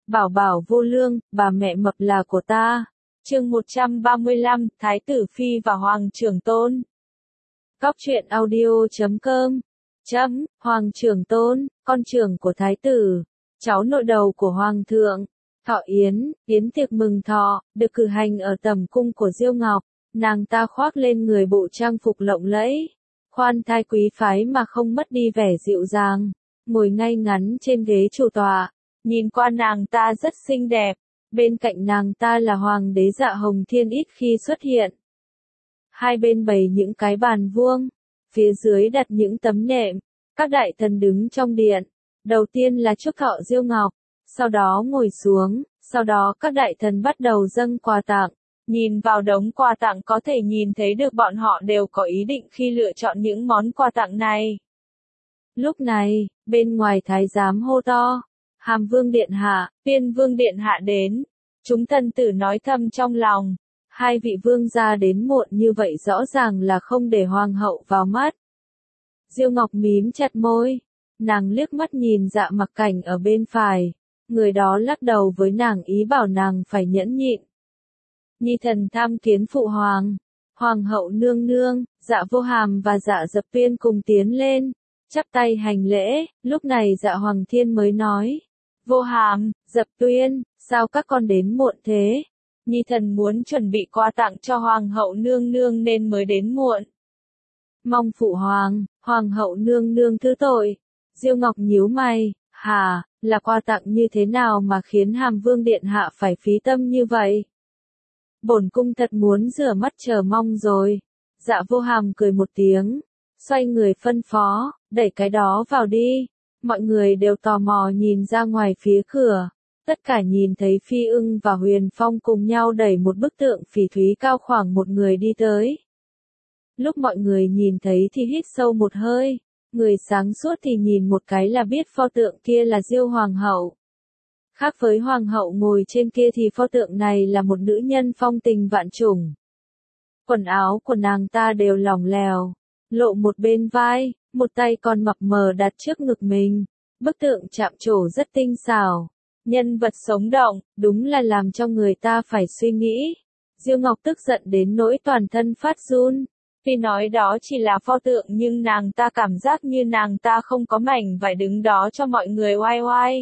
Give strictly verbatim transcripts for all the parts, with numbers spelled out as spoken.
Bảo bảo vô lương, bà mẹ mập là của ta. Chương một trăm ba mươi lăm, Thái tử Phi và Hoàng trưởng tôn. Cóc truyện audio chấm com. Chấm, Hoàng trưởng tôn, con trưởng của Thái tử, cháu nội đầu của Hoàng thượng. Thọ yến, yến tiệc mừng thọ, được cử hành ở tầm cung của Diêu Ngọc. Nàng ta khoác lên người bộ trang phục lộng lẫy, khoan thai quý phái mà không mất đi vẻ dịu dàng, ngồi ngay ngắn trên ghế chủ tọa. Nhìn qua nàng ta rất xinh đẹp, bên cạnh nàng ta là Hoàng đế Dạ Hồng Thiên ít khi xuất hiện. Hai bên bày những cái bàn vuông, phía dưới đặt những tấm nệm, các đại thần đứng trong điện. Đầu tiên là chúc thọ Diêu Ngọc, sau đó ngồi xuống, sau đó các đại thần bắt đầu dâng quà tặng. Nhìn vào đống quà tặng có thể nhìn thấy được bọn họ đều có ý định khi lựa chọn những món quà tặng này. Lúc này, bên ngoài thái giám hô to, Hàm Vương Điện Hạ, Viên Vương Điện Hạ đến. Chúng thần tử nói thầm trong lòng, hai vị vương gia đến muộn như vậy rõ ràng là không để hoàng hậu vào mắt. Diêu Ngọc mím chặt môi, nàng liếc mắt nhìn Dạ Mặc Cảnh ở bên phải, người đó lắc đầu với nàng ý bảo nàng phải nhẫn nhịn. Nhi thần tham kiến phụ hoàng, hoàng hậu nương nương. Dạ Vô Hàm và Dạ Dập Tuyên cùng tiến lên, chắp tay hành lễ. Lúc này Dạ Hoàng Thiên mới nói, Vô Hàm, Dập Tuyên, sao các con đến muộn thế? Nhi thần muốn chuẩn bị quà tặng cho hoàng hậu nương nương nên mới đến muộn. Mong phụ hoàng, hoàng hậu nương nương thứ tội. Diêu Ngọc nhíu mày, hà, là quà tặng như thế nào mà khiến Hàm Vương Điện Hạ phải phí tâm như vậy? Bổn cung thật muốn rửa mắt chờ mong rồi. Dạ Vô Hàm cười một tiếng, xoay người phân phó, đẩy cái đó vào đi. Mọi người đều tò mò nhìn ra ngoài phía cửa. Tất cả nhìn thấy Phi Ưng và Huyền Phong cùng nhau đẩy một bức tượng phỉ thúy cao khoảng một người đi tới. Lúc mọi người nhìn thấy thì hít sâu một hơi. Người sáng suốt thì nhìn một cái là biết pho tượng kia là Diêu Hoàng hậu. Khác với Hoàng hậu ngồi trên kia thì pho tượng này là một nữ nhân phong tình vạn trùng. Quần áo của nàng ta đều lỏng lẻo, lộ một bên vai, một tay còn mập mờ đặt trước ngực mình. Bức tượng chạm trổ rất tinh xảo, nhân vật sống động, đúng là làm cho người ta phải suy nghĩ. Diêu Ngọc tức giận đến nỗi toàn thân phát run. Tuy nói đó chỉ là pho tượng nhưng nàng ta cảm giác như nàng ta không có mảnh vải đứng đó cho mọi người oai oai.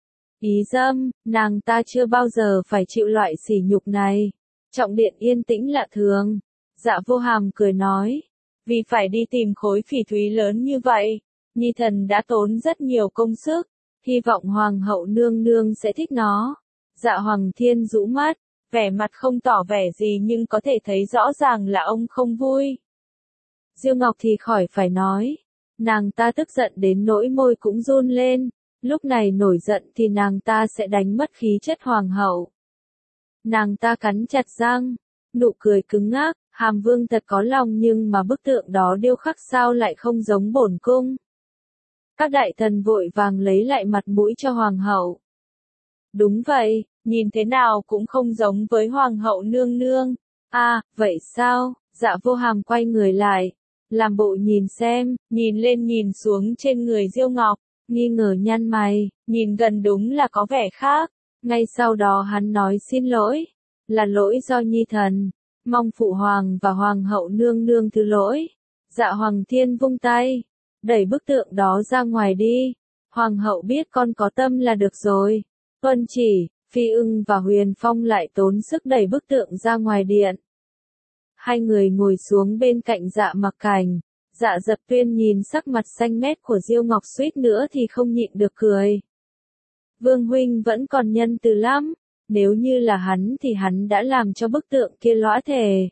Ý dâm, nàng ta chưa bao giờ phải chịu loại sỉ nhục này. Trọng điện yên tĩnh lạ thường. Dạ Vô Hàm cười nói, vì phải đi tìm khối phỉ thúy lớn như vậy, Nhi thần đã tốn rất nhiều công sức, hy vọng hoàng hậu nương nương sẽ thích nó. Dạ Hoàng Thiên rũ mắt, vẻ mặt không tỏ vẻ gì nhưng có thể thấy rõ ràng là ông không vui. Diêu Ngọc thì khỏi phải nói, nàng ta tức giận đến nỗi môi cũng run lên. Lúc này nổi giận thì nàng ta sẽ đánh mất khí chất hoàng hậu. Nàng ta cắn chặt răng, nụ cười cứng ngắc. Hàm Vương thật có lòng nhưng mà bức tượng đó điêu khắc sao lại không giống bổn cung. Các đại thần vội vàng lấy lại mặt mũi cho hoàng hậu. Đúng vậy, nhìn thế nào cũng không giống với hoàng hậu nương nương. À, vậy sao? Dạ Vô Hàm quay người lại, làm bộ nhìn xem, nhìn lên nhìn xuống trên người Diêu Ngọc, nghi ngờ nhăn mày, nhìn gần đúng là có vẻ khác. Ngay sau đó hắn nói xin lỗi, là lỗi do Nhi thần. Mong phụ hoàng và hoàng hậu nương nương thứ lỗi. Dạ Hoàng Thiên vung tay, đẩy bức tượng đó ra ngoài đi. Hoàng hậu biết con có tâm là được rồi. Tuân chỉ. Phi Ưng và Huyền Phong lại tốn sức đẩy bức tượng ra ngoài điện. Hai người ngồi xuống bên cạnh Dạ Mặc Cảnh. Dạ Dập Tuyên nhìn sắc mặt xanh mét của Diêu Ngọc suýt nữa thì không nhịn được cười. Vương huynh vẫn còn nhân từ lắm. Nếu như là hắn thì hắn đã làm cho bức tượng kia lõa thể.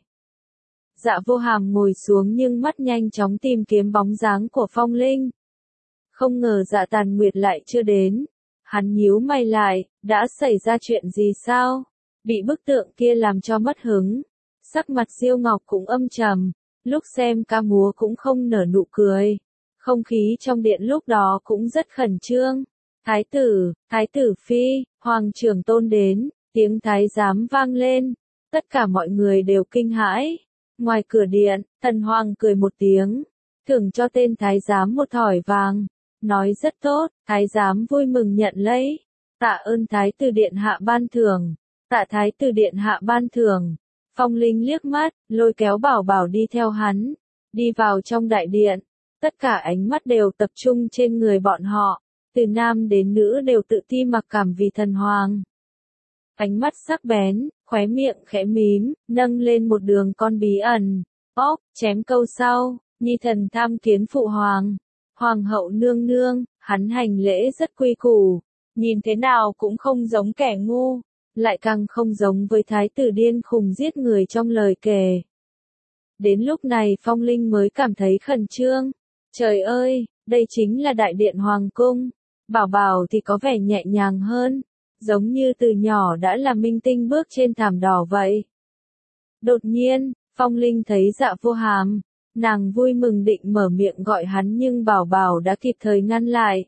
Dạ Vô Hàm ngồi xuống nhưng mắt nhanh chóng tìm kiếm bóng dáng của Phong Linh. Không ngờ Dạ Tàn Nguyệt lại chưa đến. Hắn nhíu mày lại, đã xảy ra chuyện gì sao? Bị bức tượng kia làm cho mất hứng. Sắc mặt Diêu Ngọc cũng âm trầm, lúc xem ca múa cũng không nở nụ cười. Không khí trong điện lúc đó cũng rất khẩn trương. Thái tử, thái tử phi, hoàng trưởng tôn đến, tiếng thái giám vang lên. Tất cả mọi người đều kinh hãi. Ngoài cửa điện, thần hoàng cười một tiếng, thưởng cho tên thái giám một thỏi vàng. Nói rất tốt, thái giám vui mừng nhận lấy. Tạ ơn Thái tử điện hạ ban thưởng, tạ Thái tử điện hạ ban thưởng. Phong Linh liếc mắt, lôi kéo Bảo Bảo đi theo hắn, đi vào trong đại điện. Tất cả ánh mắt đều tập trung trên người bọn họ, từ nam đến nữ đều tự ti mặc cảm vì thần hoàng. Ánh mắt sắc bén, khóe miệng khẽ mím, nâng lên một đường con bí ẩn. Ốc, chém câu sau, nhi thần tham kiến phụ hoàng. Hoàng hậu nương nương, hắn hành lễ rất quy củ, nhìn thế nào cũng không giống kẻ ngu, lại càng không giống với thái tử điên khùng giết người trong lời kể. Đến lúc này Phong Linh mới cảm thấy khẩn trương. Trời ơi, đây chính là đại điện hoàng cung. Bảo Bảo thì có vẻ nhẹ nhàng hơn, giống như từ nhỏ đã là minh tinh bước trên thảm đỏ vậy. Đột nhiên, Phong Linh thấy Dạ Vô Hàm, nàng vui mừng định mở miệng gọi hắn nhưng Bảo Bảo đã kịp thời ngăn lại.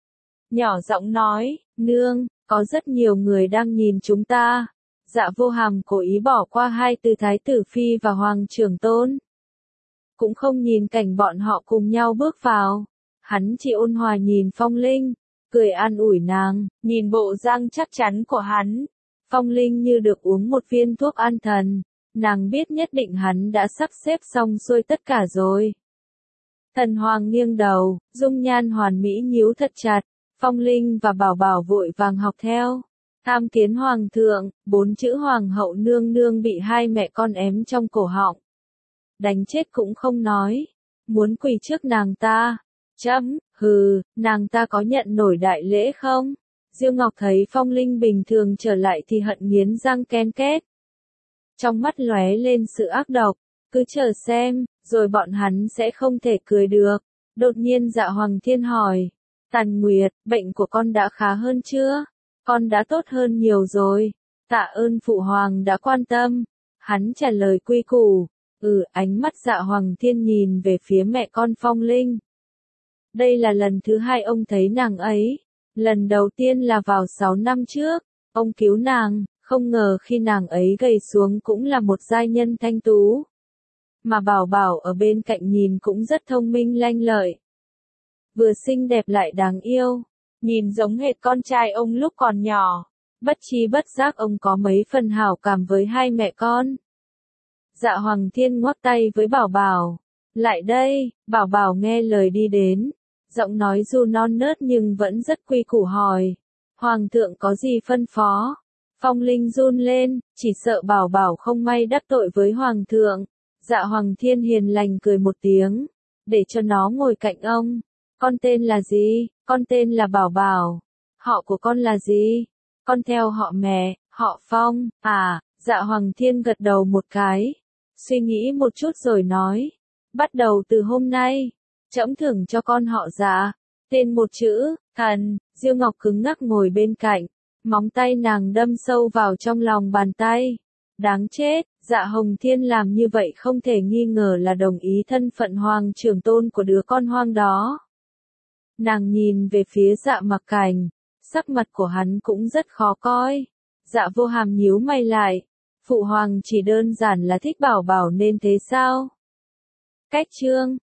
Nhỏ giọng nói, nương, có rất nhiều người đang nhìn chúng ta. Dạ Vô Hàm cố ý bỏ qua hai từ Thái tử Phi và Hoàng trưởng tôn. Cũng không nhìn cảnh bọn họ cùng nhau bước vào. Hắn chỉ ôn hòa nhìn Phong Linh, cười an ủi nàng, nhìn bộ dáng chắc chắn của hắn. Phong Linh như được uống một viên thuốc an thần, nàng biết nhất định hắn đã sắp xếp xong xuôi tất cả rồi. Thần Hoàng nghiêng đầu, dung nhan hoàn mỹ nhíu thật chặt, Phong Linh và Bảo Bảo vội vàng học theo. Tham kiến Hoàng thượng, bốn chữ Hoàng hậu nương nương bị hai mẹ con ém trong cổ họng. Đánh chết cũng không nói, muốn quỳ trước nàng ta. Chấm, hừ, nàng ta có nhận nổi đại lễ không? Diêu Ngọc thấy Phong Linh bình thường trở lại thì hận nghiến răng ken két. Trong mắt lóe lên sự ác độc, cứ chờ xem, rồi bọn hắn sẽ không thể cười được. Đột nhiên Dạ Hoàng Thiên hỏi, Tàn Nguyệt, bệnh của con đã khá hơn chưa? Con đã tốt hơn nhiều rồi. Tạ ơn phụ hoàng đã quan tâm. Hắn trả lời quy củ. Ừ, ánh mắt Dạ Hoàng Thiên nhìn về phía mẹ con Phong Linh. Đây là lần thứ hai ông thấy nàng ấy. Lần đầu tiên là vào sáu năm trước, ông cứu nàng, không ngờ khi nàng ấy gầy xuống cũng là một giai nhân thanh tú. Mà Bảo Bảo ở bên cạnh nhìn cũng rất thông minh lanh lợi. Vừa xinh đẹp lại đáng yêu, nhìn giống hệt con trai ông lúc còn nhỏ. Bất chi bất giác ông có mấy phần hảo cảm với hai mẹ con. Dạ Hoàng Thiên ngoắc tay với Bảo Bảo. Lại đây, Bảo Bảo nghe lời đi đến. Giọng nói dù non nớt nhưng vẫn rất quy củ hỏi. Hoàng thượng có gì phân phó? Phong Linh run lên, chỉ sợ Bảo Bảo không may đắc tội với Hoàng thượng. Dạ Hoàng Thiên hiền lành cười một tiếng, để cho nó ngồi cạnh ông. Con tên là gì? Con tên là Bảo Bảo. Họ của con là gì? Con theo họ mẹ, họ Phong. À, Dạ Hoàng Thiên gật đầu một cái, suy nghĩ một chút rồi nói. Bắt đầu từ hôm nay, trẫm thưởng cho con họ Dạ. Tên một chữ, Thần. Diêu Ngọc cứng ngắc ngồi bên cạnh, móng tay nàng đâm sâu vào trong lòng bàn tay. Đáng chết, Dạ Hồng Thiên làm như vậy không thể nghi ngờ là đồng ý thân phận hoàng trưởng tôn của đứa con hoang đó. Nàng nhìn về phía Dạ Mặc Cảnh, sắc mặt của hắn cũng rất khó coi. Dạ Vô Hàm nhíu mày lại, phụ hoàng chỉ đơn giản là thích Bảo Bảo nên thế sao? Cách chương